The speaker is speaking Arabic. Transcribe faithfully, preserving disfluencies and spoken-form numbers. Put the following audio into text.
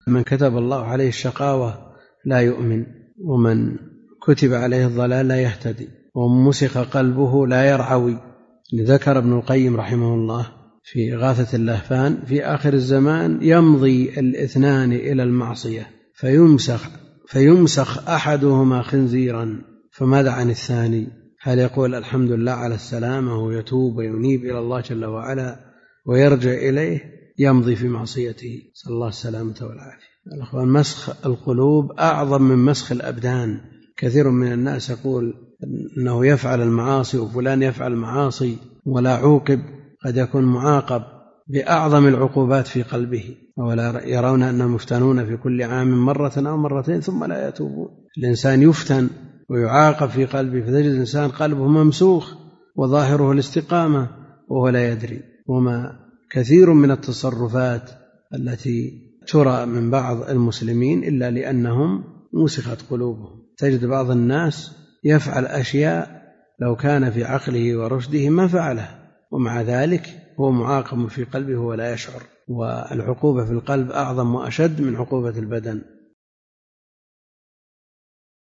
من كتب الله عليه الشقاوة لا يؤمن، ومن كتب عليه الضلال لا يهتدي، ومن مسخ قلبه لا يرعوي. ذكر ابن القيم رحمه الله في إغاثة اللهفان في آخر الزمان يمضي الاثنان إلى المعصية فيمسخ, فيمسخ أحدهما خنزيرا، فماذا عن الثاني؟ هل يقول الحمد لله على السلامة ويتوب وينيب إلى الله جل وعلا ويرجع إليه؟ يمضي في معصيته، صلى الله السلامة والعافية. الأخوان، مسخ القلوب أعظم من مسخ الأبدان. كثير من الناس يقول أنه يفعل المعاصي وفلان يفعل المعاصي ولا عوقب، قد يكون معاقب بأعظم العقوبات في قلبه، ولا يرون أنهم يفتنون في كل عام مرة أو مرتين ثم لا يتوبون. الإنسان يفتن ويعاقب في قلبه، فتجد الإنسان قلبه ممسوخ وظاهره الاستقامة وهو لا يدري. وما كثير من التصرفات التي ترى من بعض المسلمين إلا لأنهم مسخت قلوبهم. تجد بعض الناس يفعل أشياء لو كان في عقله ورشده ما فعله، ومع ذلك هو معاقب في قلبه ولا يشعر. والعقوبة في القلب أعظم وأشد من عقوبة البدن.